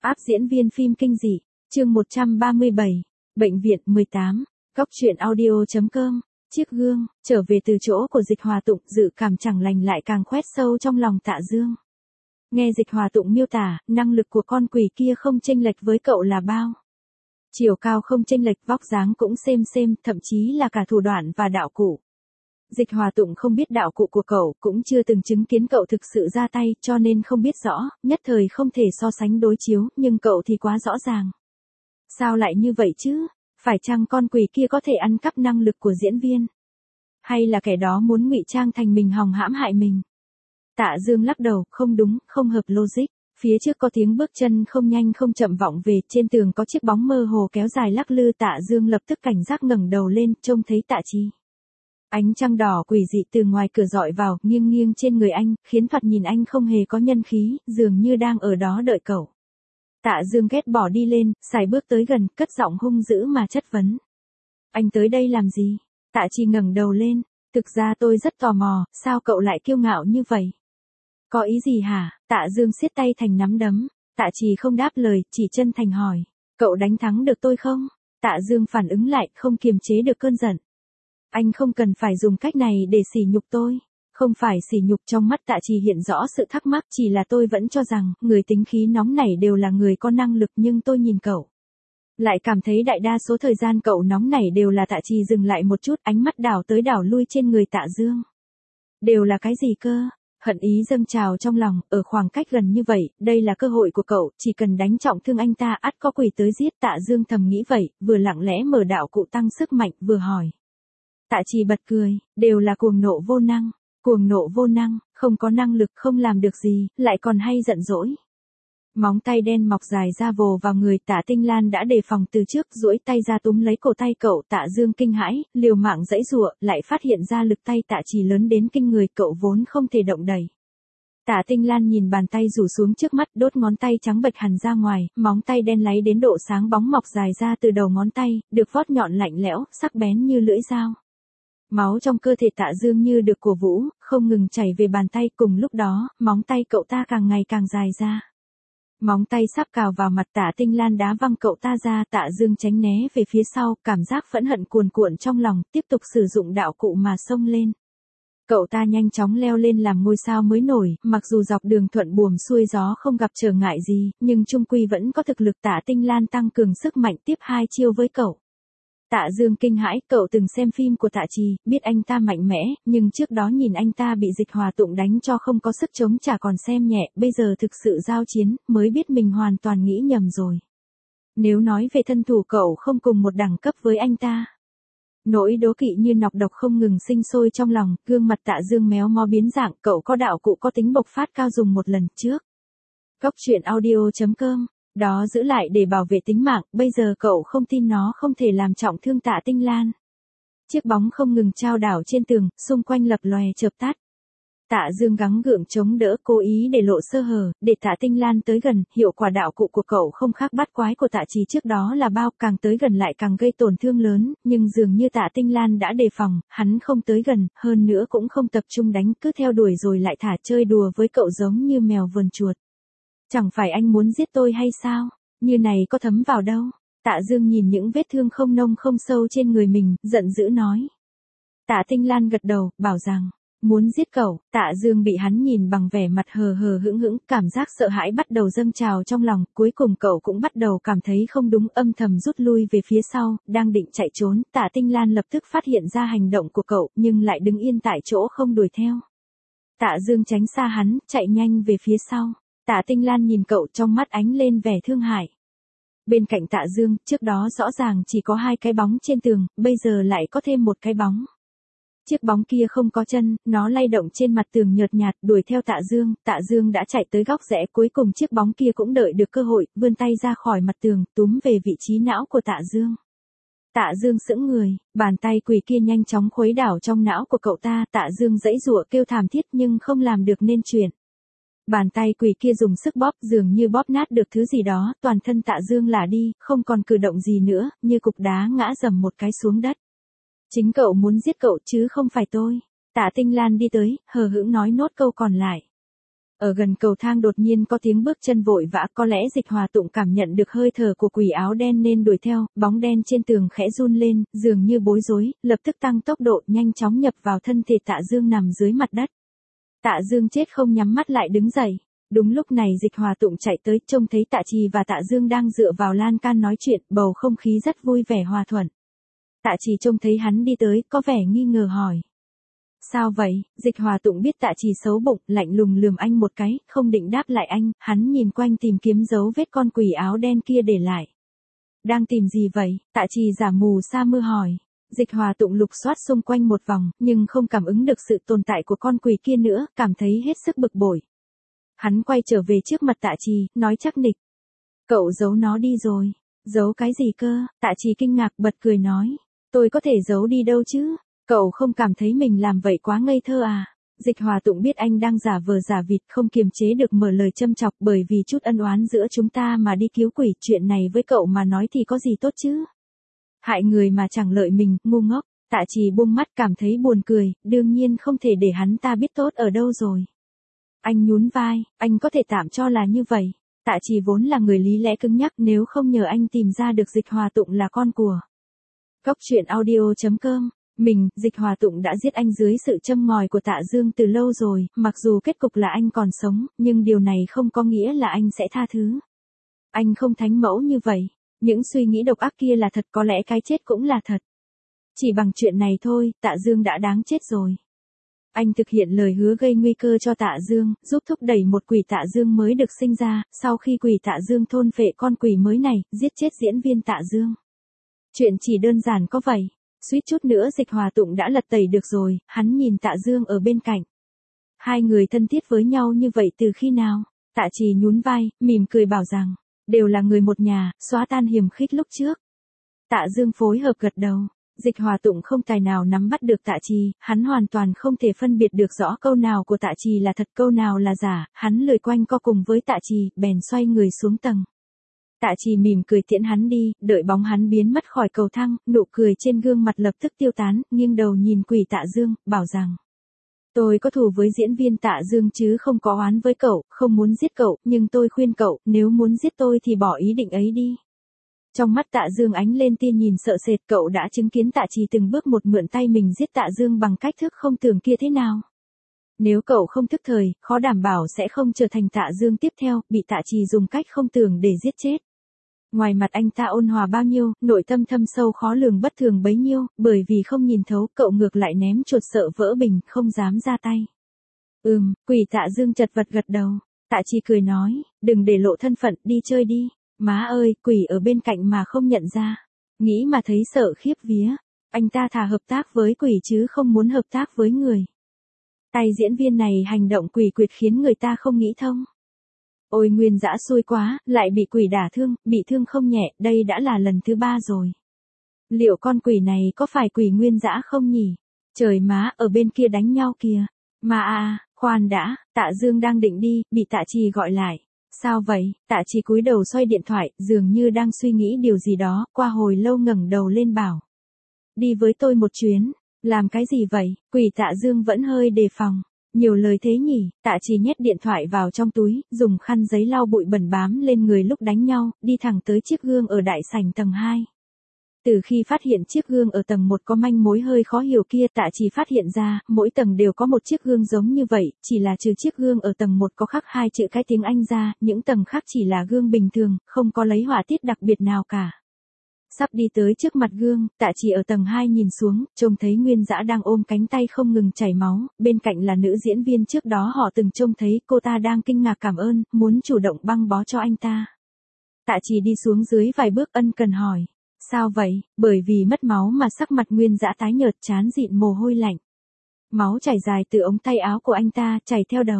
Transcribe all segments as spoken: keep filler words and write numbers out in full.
Áp diễn viên phim kinh dị, chương một trăm ba mươi bảy, Bệnh viện mười tám, Góc truyện audio chấm com, chiếc gương, trở về từ chỗ của Dịch Hòa Tụng, dự cảm chẳng lành lại càng khoét sâu trong lòng Tạ Dương. Nghe Dịch Hòa Tụng miêu tả, năng lực của con quỷ kia không chênh lệch với cậu là bao. Chiều cao không chênh lệch, vóc dáng cũng xem xem, thậm chí là cả thủ đoạn và đạo cụ. Dịch Hòa Tụng không biết đạo cụ của cậu, cũng chưa từng chứng kiến cậu thực sự ra tay, cho nên không biết rõ, nhất thời không thể so sánh đối chiếu, nhưng cậu thì quá rõ ràng. Sao lại như vậy chứ? Phải chăng con quỷ kia có thể ăn cắp năng lực của diễn viên? Hay là kẻ đó muốn ngụy trang thành mình hòng hãm hại mình? Tạ Dương lắc đầu, không đúng, không hợp logic. Phía trước có tiếng bước chân không nhanh không chậm vọng về, trên tường có chiếc bóng mơ hồ kéo dài lắc lư. Tạ Dương lập tức cảnh giác ngẩng đầu lên, trông thấy Tạ Chi. Ánh trăng đỏ quỷ dị từ ngoài cửa dọi vào, nghiêng nghiêng trên người anh, khiến thoạt nhìn anh không hề có nhân khí, dường như đang ở đó đợi cậu. Tạ Dương ghét bỏ đi lên, sải bước tới gần, cất giọng hung dữ mà chất vấn. Anh tới đây làm gì? Tạ Chi ngẩng đầu lên, thực ra tôi rất tò mò, sao cậu lại kiêu ngạo như vậy? Có ý gì hả? Tạ Dương siết tay thành nắm đấm. Tạ Chi không đáp lời, chỉ chân thành hỏi, cậu đánh thắng được tôi không? Tạ Dương phản ứng lại, không kiềm chế được cơn giận. Anh không cần phải dùng cách này để sỉ nhục tôi. Không phải sỉ nhục, trong mắt Tạ Chi hiện rõ sự thắc mắc, chỉ là tôi vẫn cho rằng, người tính khí nóng nảy đều là người có năng lực, nhưng tôi nhìn cậu. Lại cảm thấy đại đa số thời gian cậu nóng nảy đều là. Tạ Chi dừng lại một chút, ánh mắt đảo tới đảo lui trên người Tạ Dương. Đều là cái gì cơ? Hận ý dâng trào trong lòng, ở khoảng cách gần như vậy, đây là cơ hội của cậu, chỉ cần đánh trọng thương anh ta ắt có quỷ tới giết. Tạ Dương thầm nghĩ vậy, vừa lặng lẽ mở đạo cụ tăng sức mạnh, vừa hỏi. Tạ Chi bật cười, đều là cuồng nộ vô năng, cuồng nộ vô năng, không có năng lực, không làm được gì, lại còn hay giận dỗi. Móng tay đen mọc dài ra vồ vào người. Tạ Tinh Lan đã đề phòng từ trước, duỗi tay ra túm lấy cổ tay cậu. Tạ Dương kinh hãi, liều mạng giãy giụa, lại phát hiện ra lực tay Tạ Chi lớn đến kinh người, cậu vốn không thể động đậy. Tạ Tinh Lan nhìn bàn tay rủ xuống trước mắt, đốt ngón tay trắng bệch hằn ra ngoài, móng tay đen láy đến độ sáng bóng mọc dài ra từ đầu ngón tay, được vót nhọn lạnh lẽo, sắc bén như lưỡi dao. Máu trong cơ thể Tạ Dương như được cổ vũ, không ngừng chảy về bàn tay, cùng lúc đó, móng tay cậu ta càng ngày càng dài ra. Móng tay sắp cào vào mặt Tạ Tinh Lan đá văng cậu ta ra. Tạ Dương tránh né về phía sau, cảm giác phẫn hận cuồn cuộn trong lòng, tiếp tục sử dụng đạo cụ mà xông lên. Cậu ta nhanh chóng leo lên làm ngôi sao mới nổi, mặc dù dọc đường thuận buồm xuôi gió không gặp trở ngại gì, nhưng chung quy vẫn có thực lực. Tạ Tinh Lan tăng cường sức mạnh tiếp hai chiêu với cậu. Tạ Dương kinh hãi, cậu từng xem phim của Tạ Chi, biết anh ta mạnh mẽ, nhưng trước đó nhìn anh ta bị Dịch Hòa Tụng đánh cho không có sức chống trả còn xem nhẹ, bây giờ thực sự giao chiến, mới biết mình hoàn toàn nghĩ nhầm rồi. Nếu nói về thân thủ, cậu không cùng một đẳng cấp với anh ta. Nỗi đố kỵ như nọc độc không ngừng sinh sôi trong lòng, gương mặt Tạ Dương méo mó biến dạng, cậu có đạo cụ có tính bộc phát cao dùng một lần trước. Góc truyện audio chấm com, đó giữ lại để bảo vệ tính mạng, bây giờ cậu không tin nó không thể làm trọng thương Tạ Tinh Lan. Chiếc bóng không ngừng trao đảo trên tường, xung quanh lập lòe chớp tắt. Tạ Dương gắng gượng chống đỡ, cố ý để lộ sơ hở, để Tạ Tinh Lan tới gần. Hiệu quả đạo cụ của cậu không khác bắt quái của Tạ Chi trước đó là bao, càng tới gần lại càng gây tổn thương lớn, nhưng dường như Tạ Tinh Lan đã đề phòng, hắn không tới gần, hơn nữa cũng không tập trung đánh, cứ theo đuổi rồi lại thả chơi đùa với cậu giống như mèo vờn chuột. Chẳng phải anh muốn giết tôi hay sao? Như này có thấm vào đâu? Tạ Dương nhìn những vết thương không nông không sâu trên người mình, giận dữ nói. Tạ Tinh Lan gật đầu, bảo rằng, muốn giết cậu. Tạ Dương bị hắn nhìn bằng vẻ mặt hờ hờ hững hững, cảm giác sợ hãi bắt đầu dâng trào trong lòng, cuối cùng cậu cũng bắt đầu cảm thấy không đúng, âm thầm rút lui về phía sau, đang định chạy trốn. Tạ Tinh Lan lập tức phát hiện ra hành động của cậu, nhưng lại đứng yên tại chỗ không đuổi theo. Tạ Dương tránh xa hắn, chạy nhanh về phía sau. Tạ Tinh Lan nhìn cậu, trong mắt ánh lên vẻ thương hại. Bên cạnh Tạ Dương, trước đó rõ ràng chỉ có hai cái bóng trên tường, bây giờ lại có thêm một cái bóng. Chiếc bóng kia không có chân, nó lay động trên mặt tường nhợt nhạt, đuổi theo Tạ Dương. Tạ Dương đã chạy tới góc rẽ, cuối cùng chiếc bóng kia cũng đợi được cơ hội, vươn tay ra khỏi mặt tường, túm về vị trí não của Tạ Dương. Tạ Dương sững người, bàn tay quỷ kia nhanh chóng khuấy đảo trong não của cậu ta. Tạ Dương giãy giụa kêu thảm thiết nhưng không làm được nên chuyện. Bàn tay quỷ kia dùng sức bóp, dường như bóp nát được thứ gì đó, toàn thân Tạ Dương lả đi, không còn cử động gì nữa, như cục đá ngã dầm một cái xuống đất. Chính cậu muốn giết cậu chứ không phải tôi. Tạ Tinh Lan đi tới, hờ hững nói nốt câu còn lại. Ở gần cầu thang đột nhiên có tiếng bước chân vội vã, có lẽ Dịch Hòa Tụng cảm nhận được hơi thở của quỷ áo đen nên đuổi theo, bóng đen trên tường khẽ run lên, dường như bối rối, lập tức tăng tốc độ nhanh chóng nhập vào thân thể Tạ Dương nằm dưới mặt đất. Tạ Dương chết không nhắm mắt lại đứng dậy. Đúng lúc này Dịch Hòa Tụng chạy tới, trông thấy Tạ Trì và Tạ Dương đang dựa vào lan can nói chuyện, bầu không khí rất vui vẻ hòa thuận. Tạ Trì trông thấy hắn đi tới, có vẻ nghi ngờ hỏi. Sao vậy? Dịch Hòa Tụng biết Tạ Trì xấu bụng, lạnh lùng lườm anh một cái, không định đáp lại anh, hắn nhìn quanh tìm kiếm dấu vết con quỷ áo đen kia để lại. Đang tìm gì vậy? Tạ Trì giả mù sa mưa hỏi. Dịch Hòa Tụng lục soát xung quanh một vòng, nhưng không cảm ứng được sự tồn tại của con quỷ kia nữa, cảm thấy hết sức bực bội. Hắn quay trở về trước mặt Tạ Trì, nói chắc nịch. Cậu giấu nó đi rồi. Giấu cái gì cơ? Tạ Trì kinh ngạc bật cười nói. Tôi có thể giấu đi đâu chứ? Cậu không cảm thấy mình làm vậy quá ngây thơ à? Dịch Hòa Tụng biết anh đang giả vờ giả vịt, không kiềm chế được mở lời châm chọc, bởi vì chút ân oán giữa chúng ta mà đi cứu quỷ, chuyện này với cậu mà nói thì có gì tốt chứ? Hại người mà chẳng lợi mình, ngu ngốc. Tạ Trì buông mắt cảm thấy buồn cười, đương nhiên không thể để hắn ta biết tốt ở đâu rồi. Anh nhún vai, anh có thể tạm cho là như vậy. Tạ Trì vốn là người lý lẽ cứng nhắc, nếu không nhờ anh tìm ra được Dịch Hòa Tụng là con của Cóc truyện audio chấm com. Mình, Dịch Hòa Tụng đã giết anh dưới sự châm ngòi của Tạ Dương từ lâu rồi, mặc dù kết cục là anh còn sống, nhưng điều này không có nghĩa là anh sẽ tha thứ. Anh không thánh mẫu như vậy. Những suy nghĩ độc ác kia là thật, có lẽ cái chết cũng là thật. Chỉ bằng chuyện này thôi, Tạ Dương đã đáng chết rồi. Anh thực hiện lời hứa gây nguy cơ cho Tạ Dương, giúp thúc đẩy một quỷ Tạ Dương mới được sinh ra, sau khi quỷ Tạ Dương thôn phệ con quỷ mới này, giết chết diễn viên Tạ Dương. Chuyện chỉ đơn giản có vậy. Suýt chút nữa Dịch Hòa Tụng đã lật tẩy được rồi, hắn nhìn Tạ Dương ở bên cạnh. Hai người thân thiết với nhau như vậy từ khi nào? Tạ Trì nhún vai, mỉm cười bảo rằng, đều là người một nhà, xóa tan hiềm khích lúc trước. Tạ Dương phối hợp gật đầu. Dịch Hòa Tụng không tài nào nắm bắt được Tạ Trì, hắn hoàn toàn không thể phân biệt được rõ câu nào của Tạ Trì là thật câu nào là giả, hắn lười quanh co cùng với Tạ Trì, bèn xoay người xuống tầng. Tạ Trì mỉm cười tiễn hắn đi, đợi bóng hắn biến mất khỏi cầu thang, nụ cười trên gương mặt lập tức tiêu tán, nghiêng đầu nhìn quỷ Tạ Dương, bảo rằng. Tôi có thù với diễn viên Tạ Dương chứ không có oán với cậu, không muốn giết cậu, nhưng tôi khuyên cậu, nếu muốn giết tôi thì bỏ ý định ấy đi. Trong mắt Tạ Dương ánh lên tia nhìn sợ sệt, cậu đã chứng kiến Tạ Trì từng bước một mượn tay mình giết Tạ Dương bằng cách thức không tưởng kia thế nào. Nếu cậu không thức thời, khó đảm bảo sẽ không trở thành Tạ Dương tiếp theo, bị Tạ Trì dùng cách không tưởng để giết chết. Ngoài mặt anh ta ôn hòa bao nhiêu, nội tâm thâm sâu khó lường bất thường bấy nhiêu, bởi vì không nhìn thấu, cậu ngược lại ném chuột sợ vỡ bình, không dám ra tay. Ừm, quỷ Tạ Dương chật vật gật đầu. Tạ Trì cười nói, đừng để lộ thân phận, đi chơi đi. Má ơi, quỷ ở bên cạnh mà không nhận ra. Nghĩ mà thấy sợ khiếp vía. Anh ta thà hợp tác với quỷ chứ không muốn hợp tác với người. Tay diễn viên này hành động quỷ quyệt khiến người ta không nghĩ thông. Ôi Nguyên Dã xui quá, lại bị quỷ đả thương, bị thương không nhẹ, đây đã là lần thứ ba rồi. Liệu con quỷ này có phải quỷ Nguyên Dã không nhỉ? Trời má, ở bên kia đánh nhau kìa. Mà à, khoan đã, Tạ Dương đang định đi, bị Tạ Trì gọi lại. Sao vậy? Tạ Trì cúi đầu xoay điện thoại, dường như đang suy nghĩ điều gì đó, qua hồi lâu ngẩng đầu lên bảo. Đi với tôi một chuyến. Làm cái gì vậy? Quỷ Tạ Dương vẫn hơi đề phòng. Nhiều lời thế nhỉ? Tạ Trì nhét điện thoại vào trong túi, dùng khăn giấy lau bụi bẩn bám lên người lúc đánh nhau, đi thẳng tới chiếc gương ở đại sảnh tầng hai. Từ khi phát hiện chiếc gương ở tầng một có manh mối hơi khó hiểu kia, Tạ Trì phát hiện ra, mỗi tầng đều có một chiếc gương giống như vậy, chỉ là trừ chiếc gương ở tầng một có khắc hai chữ cái tiếng Anh ra, những tầng khác chỉ là gương bình thường, không có lấy họa tiết đặc biệt nào cả. Sắp đi tới trước mặt gương, Tạ Trì ở tầng hai nhìn xuống, trông thấy Nguyên Dã đang ôm cánh tay không ngừng chảy máu, bên cạnh là nữ diễn viên trước đó họ từng trông thấy, cô ta đang kinh ngạc cảm ơn, muốn chủ động băng bó cho anh ta. Tạ Trì đi xuống dưới vài bước ân cần hỏi. Sao vậy? Bởi vì mất máu mà sắc mặt Nguyên Dã tái nhợt, trán dịn mồ hôi lạnh. Máu chảy dài từ ống tay áo của anh ta, chảy theo đầu.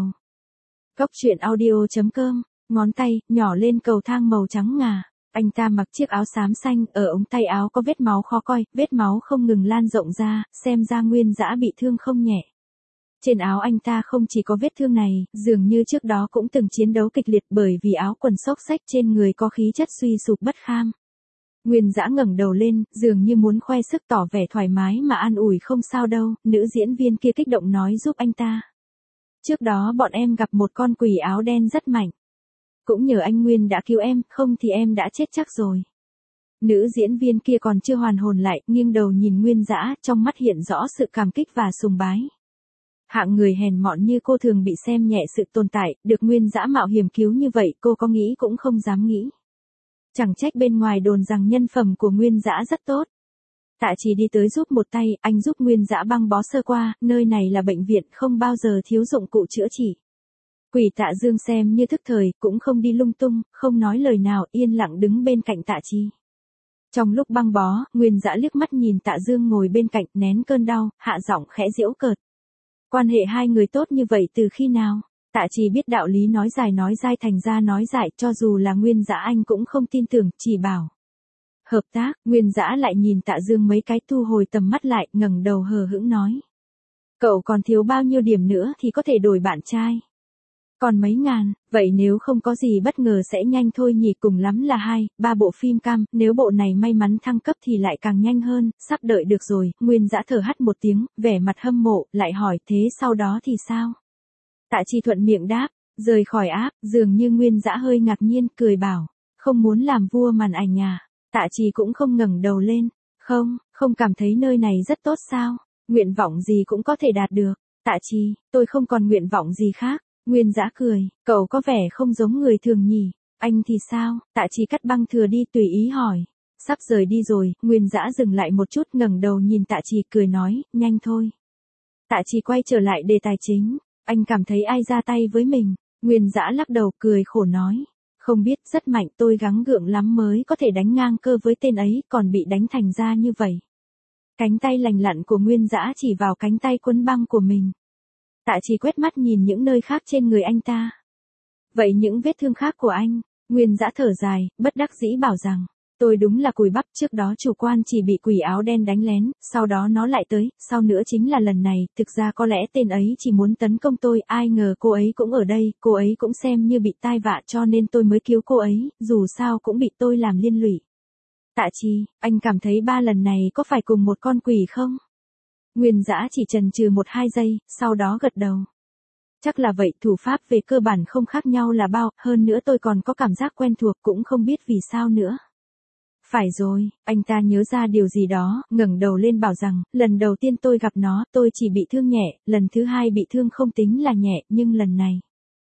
Cóc truyện audio chấm com, ngón tay, nhỏ lên cầu thang màu trắng ngà. Anh ta mặc chiếc áo xám xanh, ở ống tay áo có vết máu khó coi, vết máu không ngừng lan rộng ra, xem ra Nguyên Dã bị thương không nhẹ. Trên áo anh ta không chỉ có vết thương này, dường như trước đó cũng từng chiến đấu kịch liệt bởi vì áo quần xốc xách trên người có khí chất suy sụp bất kham. Nguyên Dã ngẩng đầu lên, dường như muốn khoe sức tỏ vẻ thoải mái mà an ủi không sao đâu, nữ diễn viên kia kích động nói giúp anh ta. Trước đó bọn em gặp một con quỷ áo đen rất mạnh. Cũng nhờ anh Nguyên đã cứu em, không thì em đã chết chắc rồi. Nữ diễn viên kia còn chưa hoàn hồn lại, nghiêng đầu nhìn Nguyên Dã, trong mắt hiện rõ sự cảm kích và sùng bái. Hạng người hèn mọn như cô thường bị xem nhẹ sự tồn tại, được Nguyên Dã mạo hiểm cứu như vậy cô có nghĩ cũng không dám nghĩ. Chẳng trách bên ngoài đồn rằng nhân phẩm của Nguyên Dã rất tốt. Tạ Trì đi tới giúp một tay, anh giúp Nguyên Dã băng bó sơ qua, nơi này là bệnh viện không bao giờ thiếu dụng cụ chữa trị. Quỷ Tạ Dương xem như thức thời, cũng không đi lung tung, không nói lời nào, yên lặng đứng bên cạnh Tạ Trì. Trong lúc băng bó, Nguyên Dã liếc mắt nhìn Tạ Dương ngồi bên cạnh, nén cơn đau, hạ giọng khẽ giễu cợt. Quan hệ hai người tốt như vậy từ khi nào? Tạ Trì biết đạo lý nói dài nói dai thành ra nói dại, cho dù là Nguyên Dã anh cũng không tin tưởng, chỉ bảo. Hợp tác, Nguyên Dã lại nhìn Tạ Dương mấy cái, thu hồi tầm mắt lại, ngẩng đầu hờ hững nói. Cậu còn thiếu bao nhiêu điểm nữa thì có thể đổi bạn trai. Còn mấy ngàn, vậy nếu không có gì bất ngờ sẽ nhanh thôi nhỉ, cùng lắm là hai, ba bộ phim cam, nếu bộ này may mắn thăng cấp thì lại càng nhanh hơn, sắp đợi được rồi. Nguyên Dã thở hắt một tiếng, vẻ mặt hâm mộ, lại hỏi thế sau đó thì sao? Tạ Trì thuận miệng đáp, rời khỏi app, dường như Nguyên Dã hơi ngạc nhiên, cười bảo, không muốn làm vua màn ảnh à? Tạ Trì cũng không ngẩng đầu lên, không, không cảm thấy nơi này rất tốt sao? Nguyện vọng gì cũng có thể đạt được. Tạ Trì, tôi không còn nguyện vọng gì khác. Nguyên Dã cười, cậu có vẻ không giống người thường nhỉ, anh thì sao? Tạ Trì cắt băng thừa đi, tùy ý hỏi. Sắp rời đi rồi, Nguyên Dã dừng lại một chút, ngẩng đầu nhìn Tạ Trì, cười nói, nhanh thôi. Tạ Trì quay trở lại đề tài chính, anh cảm thấy ai ra tay với mình? Nguyên Dã lắc đầu, cười khổ nói, không biết, rất mạnh, tôi gắng gượng lắm mới có thể đánh ngang cơ với tên ấy, còn bị đánh thành ra như vậy. Cánh tay lành lặn của Nguyên Dã chỉ vào cánh tay quấn băng của mình. Tạ Trì quét mắt nhìn những nơi khác trên người anh ta. Vậy những vết thương khác của anh? Nguyên Dã thở dài, bất đắc dĩ bảo rằng, tôi đúng là cùi bắp, trước đó chủ quan chỉ bị quỷ áo đen đánh lén, sau đó nó lại tới, sau nữa chính là lần này, thực ra có lẽ tên ấy chỉ muốn tấn công tôi, ai ngờ cô ấy cũng ở đây, cô ấy cũng xem như bị tai vạ cho nên tôi mới cứu cô ấy, dù sao cũng bị tôi làm liên lụy. Tạ Trì, anh cảm thấy ba lần này có phải cùng một con quỷ không? Nguyên Dã chỉ chần chừ một hai giây, sau đó gật đầu. Chắc là vậy, thủ pháp về cơ bản không khác nhau là bao, hơn nữa tôi còn có cảm giác quen thuộc, cũng không biết vì sao nữa. Phải rồi, anh ta nhớ ra điều gì đó, ngẩng đầu lên bảo rằng, lần đầu tiên tôi gặp nó, tôi chỉ bị thương nhẹ, lần thứ hai bị thương không tính là nhẹ, nhưng lần này.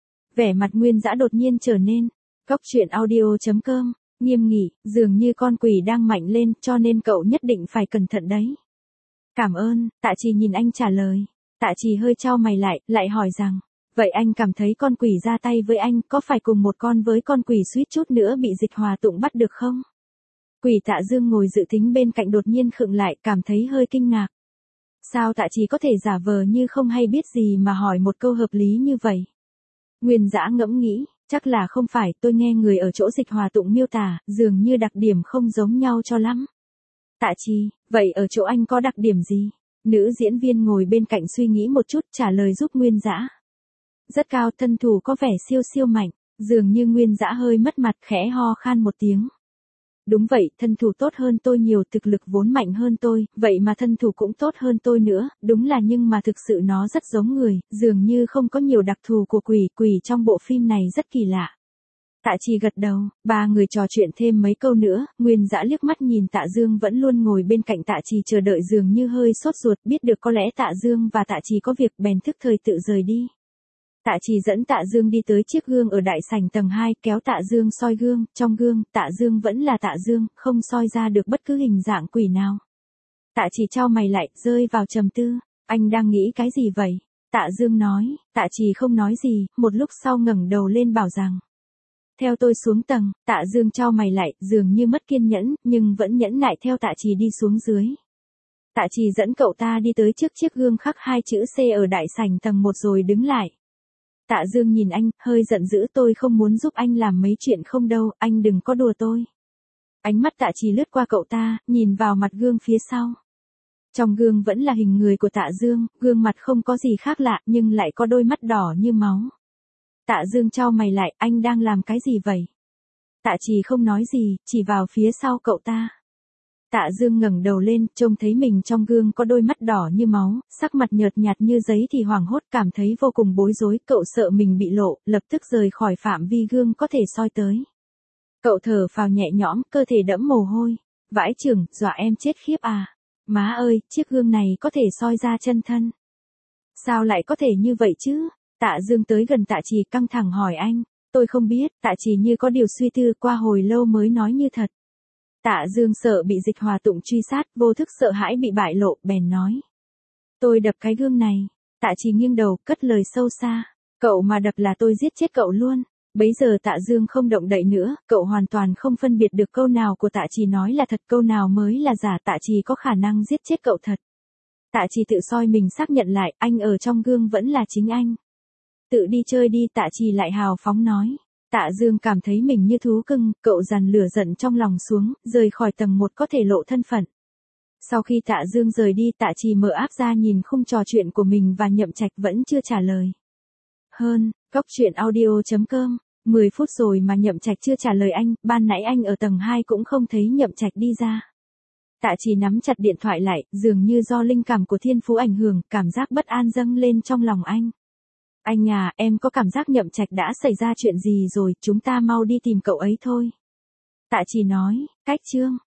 Vẻ mặt Nguyên Dã đột nhiên trở nên, góc truyện audio chấm com, nghiêm nghị, dường như con quỷ đang mạnh lên, cho nên cậu nhất định phải cẩn thận đấy. Cảm ơn, Tạ Trì nhìn anh trả lời. Tạ Trì hơi chau mày lại, lại hỏi rằng, vậy anh cảm thấy con quỷ ra tay với anh có phải cùng một con với con quỷ suýt chút nữa bị Dịch Hòa Tụng bắt được không? Quỷ Tạ Dương ngồi dự tính bên cạnh đột nhiên khựng lại, cảm thấy hơi kinh ngạc. Sao Tạ Trì có thể giả vờ như không hay biết gì mà hỏi một câu hợp lý như vậy? Nguyên Dã ngẫm nghĩ, chắc là không phải, tôi nghe người ở chỗ Dịch Hòa Tụng miêu tả, dường như đặc điểm không giống nhau cho lắm. Tạ Trì, vậy ở chỗ anh có đặc điểm gì? Nữ diễn viên ngồi bên cạnh suy nghĩ một chút, trả lời giúp Nguyên Dã. Rất cao, thân thủ có vẻ siêu siêu mạnh, dường như Nguyên Dã hơi mất mặt, khẽ ho khan một tiếng. Đúng vậy, thân thủ tốt hơn tôi nhiều, thực lực vốn mạnh hơn tôi, vậy mà thân thủ cũng tốt hơn tôi nữa, đúng là nhưng mà thực sự nó rất giống người, dường như không có nhiều đặc thù của quỷ, quỷ trong bộ phim này rất kỳ lạ. Tạ Trì gật đầu, ba người trò chuyện thêm mấy câu nữa, Nguyên Dã liếc mắt nhìn Tạ Dương vẫn luôn ngồi bên cạnh Tạ Trì chờ đợi, dường như hơi sốt ruột, biết được có lẽ Tạ Dương và Tạ Trì có việc bèn thức thời tự rời đi. Tạ Trì dẫn Tạ Dương đi tới chiếc gương ở đại sảnh tầng hai, kéo Tạ Dương soi gương, trong gương, Tạ Dương vẫn là Tạ Dương, không soi ra được bất cứ hình dạng quỷ nào. Tạ Trì chau mày lại, rơi vào trầm tư, anh đang nghĩ cái gì vậy? Tạ Dương nói, Tạ Trì không nói gì, một lúc sau ngẩng đầu lên bảo rằng. Theo tôi xuống tầng. Tạ Dương chau mày lại, dường như mất kiên nhẫn, nhưng vẫn nhẫn nại theo Tạ Trì đi xuống dưới. Tạ Trì dẫn cậu ta đi tới trước chiếc gương khắc hai chữ C ở đại sảnh tầng một rồi đứng lại. Tạ Dương nhìn anh, hơi giận dữ, tôi không muốn giúp anh làm mấy chuyện không đâu, anh đừng có đùa tôi. Ánh mắt Tạ Trì lướt qua cậu ta, nhìn vào mặt gương phía sau. Trong gương vẫn là hình người của Tạ Dương, gương mặt không có gì khác lạ, nhưng lại có đôi mắt đỏ như máu. Tạ Dương chau mày lại, anh đang làm cái gì vậy? Tạ Trì không nói gì, chỉ vào phía sau cậu ta. Tạ Dương ngẩng đầu lên, trông thấy mình trong gương có đôi mắt đỏ như máu, sắc mặt nhợt nhạt như giấy thì hoảng hốt cảm thấy vô cùng bối rối, cậu sợ mình bị lộ, lập tức rời khỏi phạm vi gương có thể soi tới. Cậu thở phào nhẹ nhõm, cơ thể đẫm mồ hôi. Vãi chưởng, dọa em chết khiếp à. Má ơi, chiếc gương này có thể soi ra chân thân. Sao lại có thể như vậy chứ? Tạ Dương tới gần Tạ Trì căng thẳng hỏi anh. Tôi không biết, Tạ Trì như có điều suy tư, qua hồi lâu mới nói như thật. Tạ Dương sợ bị Dịch Hòa Tụng truy sát, vô thức sợ hãi bị bại lộ, bèn nói. Tôi đập cái gương này. Tạ Trì nghiêng đầu, cất lời sâu xa. Cậu mà đập là tôi giết chết cậu luôn. Bấy giờ Tạ Dương không động đậy nữa, cậu hoàn toàn không phân biệt được câu nào của Tạ Trì nói là thật, câu nào mới là giả. Tạ Trì có khả năng giết chết cậu thật. Tạ Trì tự soi mình xác nhận lại, anh ở trong gương vẫn là chính anh. Tự đi chơi đi, Tạ Trì lại hào phóng nói. Tạ Dương cảm thấy mình như thú cưng, cậu dằn lửa giận trong lòng xuống, rời khỏi tầng một có thể lộ thân phận. Sau khi Tạ Dương rời đi, Tạ Trì mở app ra nhìn khung trò chuyện của mình và Nhậm Trạch vẫn chưa trả lời. Hơn, góc truyện audio chấm com, mười phút rồi mà Nhậm Trạch chưa trả lời anh, ban nãy anh ở tầng hai cũng không thấy Nhậm Trạch đi ra. Tạ Trì nắm chặt điện thoại lại, dường như do linh cảm của thiên phú ảnh hưởng, cảm giác bất an dâng lên trong lòng anh. Anh à, em có cảm giác Nhậm Trạch đã xảy ra chuyện gì rồi, chúng ta mau đi tìm cậu ấy thôi. Tạ Trì nói, cách chương.